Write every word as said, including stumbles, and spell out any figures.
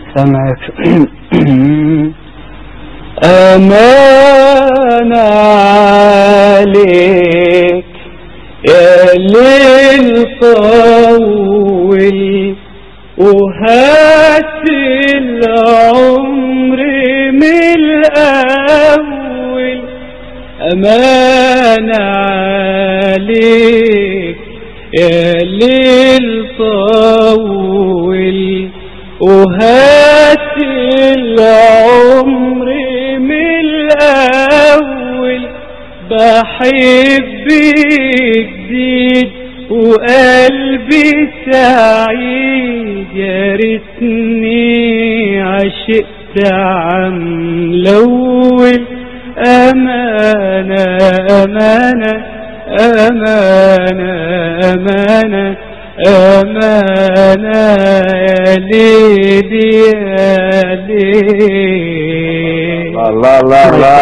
سمعك. أمان عليك يا ليل طول وهات العمر من الأول. أمان عليك يا ليل طول وهات العمر من الأول. بحب جديد وقلبي سعيد، يا ريتني عشقت عم الأول. أمانة أمانة أمانة أمانة أمانة يا ليل يا ليل. الله الله الله.